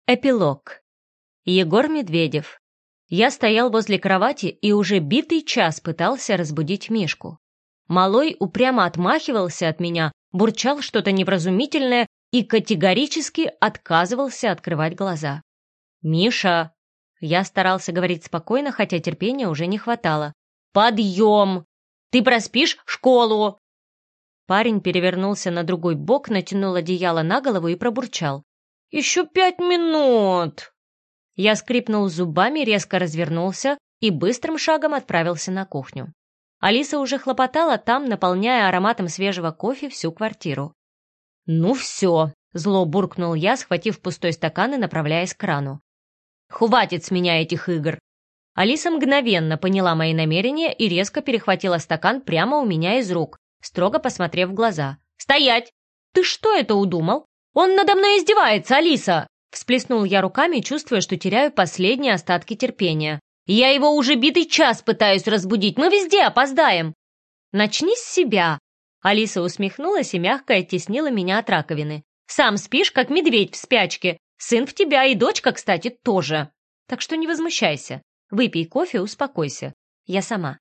Эпилог. Егор Медведев. Я стоял возле кровати и уже битый час пытался разбудить Мишку. Малой упрямо отмахивался от меня, бурчал что-то невразумительное и категорически отказывался открывать глаза. «Миша!» Я старался говорить спокойно, хотя терпения уже не хватало. «Подъем! Ты проспишь школу!» Парень перевернулся на другой бок, натянул одеяло на голову и пробурчал. «Еще 5 минут!» Я скрипнул зубами, резко развернулся и быстрым шагом отправился на кухню. Алиса уже хлопотала там, наполняя ароматом свежего кофе всю квартиру. «Ну все!» — зло буркнул я, схватив пустой стакан и направляясь к крану. «Хватит с меня этих игр!» Алиса мгновенно поняла мои намерения и резко перехватила стакан прямо у меня из рук, строго посмотрев в глаза. «Стоять! Ты что это удумал? Он надо мной издевается, Алиса!» Всплеснул я руками, чувствуя, что теряю последние остатки терпения. «Я его уже битый час пытаюсь разбудить, мы везде опоздаем!» «Начни с себя!» Алиса усмехнулась и мягко оттеснила меня от раковины. «Сам спишь, как медведь в спячке. Сын в тебя и дочка, кстати, тоже. Так что не возмущайся. Выпей кофе, успокойся. Я сама».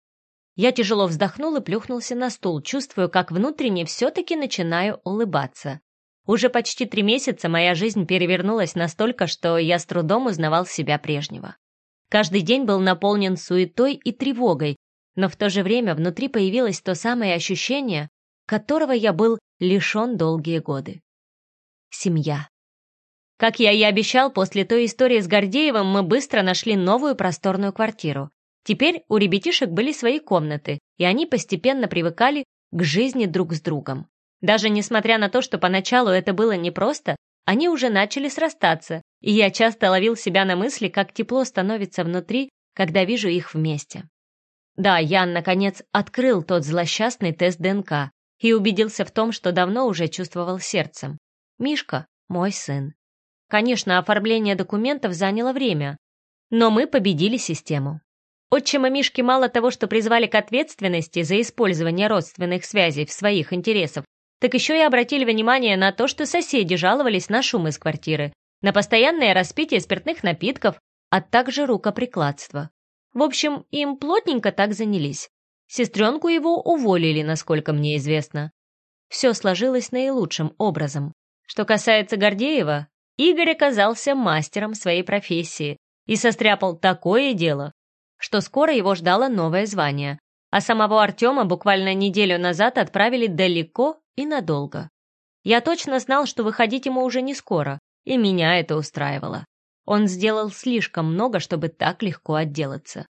Я тяжело вздохнул и плюхнулся на стул, чувствуя, как внутренне все-таки начинаю улыбаться. Уже почти 3 месяца моя жизнь перевернулась настолько, что я с трудом узнавал себя прежнего. Каждый день был наполнен суетой и тревогой, но в то же время внутри появилось то самое ощущение, которого я был лишен долгие годы. Семья. Как я и обещал, после той истории с Гордеевым мы быстро нашли новую просторную квартиру. Теперь у ребятишек были свои комнаты, и они постепенно привыкали к жизни друг с другом. Даже несмотря на то, что поначалу это было непросто, они уже начали срастаться, и я часто ловил себя на мысли, как тепло становится внутри, когда вижу их вместе. Да, Ян, наконец, открыл тот злосчастный тест ДНК и убедился в том, что давно уже чувствовал сердцем. Мишка – мой сын. Конечно, оформление документов заняло время, но мы победили систему. Отчима Мишки мало того, что призвали к ответственности за использование родственных связей в своих интересах, так еще и обратили внимание на то, что соседи жаловались на шум из квартиры, на постоянное распитие спиртных напитков, а также рукоприкладство. В общем, им плотненько так занялись. Сестренку его уволили, насколько мне известно. Все сложилось наилучшим образом. Что касается Гордеева, Игорь оказался мастером своей профессии и состряпал такое дело, что скоро его ждало новое звание, а самого Артема буквально неделю назад отправили далеко и надолго. Я точно знал, что выходить ему уже не скоро, и меня это устраивало. Он сделал слишком много, чтобы так легко отделаться.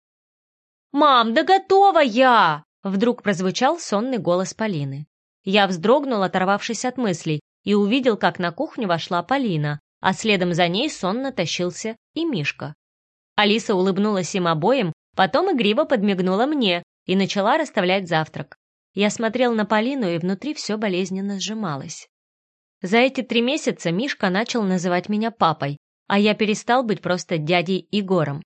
«Мам, да готова я!» Вдруг прозвучал сонный голос Полины. Я вздрогнул, оторвавшись от мыслей, и увидел, как на кухню вошла Полина, а следом за ней сонно тащился и Мишка. Алиса улыбнулась им обоим, потом игриво подмигнула мне и начала расставлять завтрак. Я смотрел на Полину, и внутри все болезненно сжималось. За эти 3 месяца Мишка начал называть меня папой, а я перестал быть просто дядей Егором.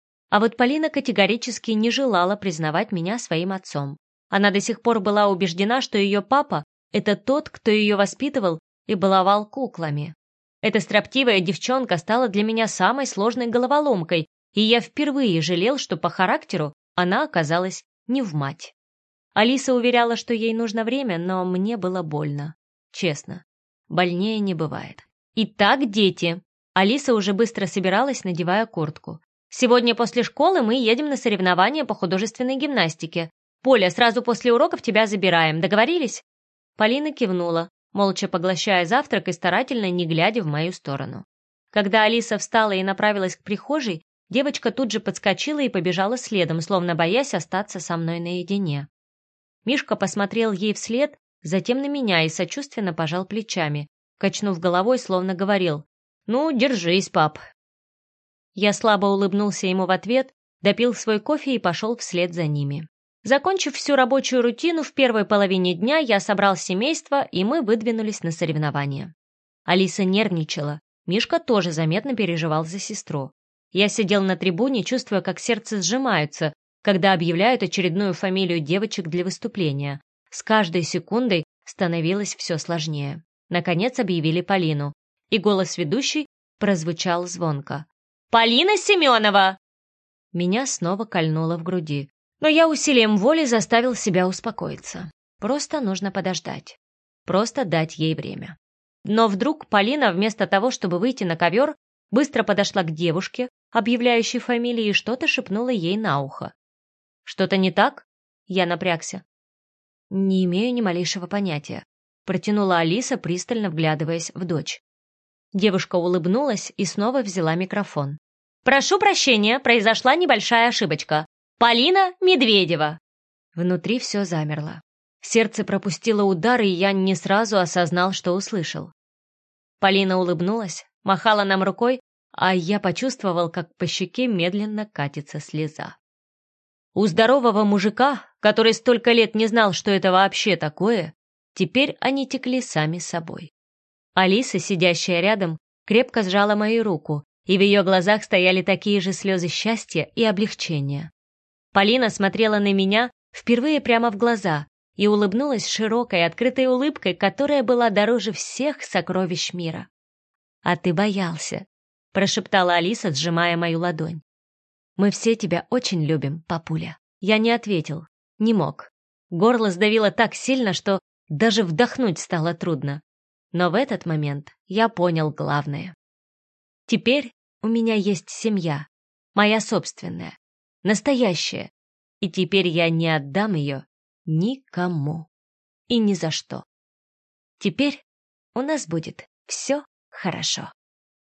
А вот Полина категорически не желала признавать меня своим отцом. Она до сих пор была убеждена, что ее папа – это тот, кто ее воспитывал и баловал куклами. Эта строптивая девчонка стала для меня самой сложной головоломкой, и я впервые жалел, что по характеру она оказалась не в мать. Алиса уверяла, что ей нужно время, но мне было больно. Честно, больнее не бывает. Итак, дети. Алиса уже быстро собиралась, надевая куртку. Сегодня после школы мы едем на соревнования по художественной гимнастике. Поля, сразу после уроков тебя забираем. Договорились? Полина кивнула, молча поглощая завтрак и старательно не глядя в мою сторону. Когда Алиса встала и направилась к прихожей, девочка тут же подскочила и побежала следом, словно боясь остаться со мной наедине. Мишка посмотрел ей вслед, затем на меня и сочувственно пожал плечами, качнув головой, словно говорил: «Ну, держись, пап». Я слабо улыбнулся ему в ответ, допил свой кофе и пошел вслед за ними. Закончив всю рабочую рутину, в первой половине дня я собрал семейство, и мы выдвинулись на соревнования. Алиса нервничала, Мишка тоже заметно переживал за сестру. Я сидел на трибуне, чувствуя, как сердце сжимается, когда объявляют очередную фамилию девочек для выступления. С каждой секундой становилось все сложнее. Наконец объявили Полину, и голос ведущей прозвучал звонко. «Полина Семенова!» Меня снова кольнуло в груди, но я усилием воли заставил себя успокоиться. Просто нужно подождать. Просто дать ей время. Но вдруг Полина, вместо того, чтобы выйти на ковер, быстро подошла к девушке, объявляющей фамилии, и что-то шепнула ей на ухо. «Что-то не так?» Я напрягся. «Не имею ни малейшего понятия», — протянула Алиса, пристально вглядываясь в дочь. Девушка улыбнулась и снова взяла микрофон. «Прошу прощения, произошла небольшая ошибочка. Полина Медведева!» Внутри все замерло. Сердце пропустило удар, и я не сразу осознал, что услышал. Полина улыбнулась, махала нам рукой, а я почувствовал, как по щеке медленно катится слеза. У здорового мужика, который столько лет не знал, что это вообще такое, теперь они текли сами собой. Алиса, сидящая рядом, крепко сжала мою руку, и в ее глазах стояли такие же слезы счастья и облегчения. Полина смотрела на меня впервые прямо в глаза и улыбнулась широкой, открытой улыбкой, которая была дороже всех сокровищ мира. «А ты боялся», — прошептала Алиса, сжимая мою ладонь. «Мы все тебя очень любим, папуля». Я не ответил, не мог. Горло сдавило так сильно, что даже вдохнуть стало трудно. Но в этот момент я понял главное. Теперь у меня есть семья, моя собственная, настоящая, и теперь я не отдам ее никому и ни за что. Теперь у нас будет все хорошо.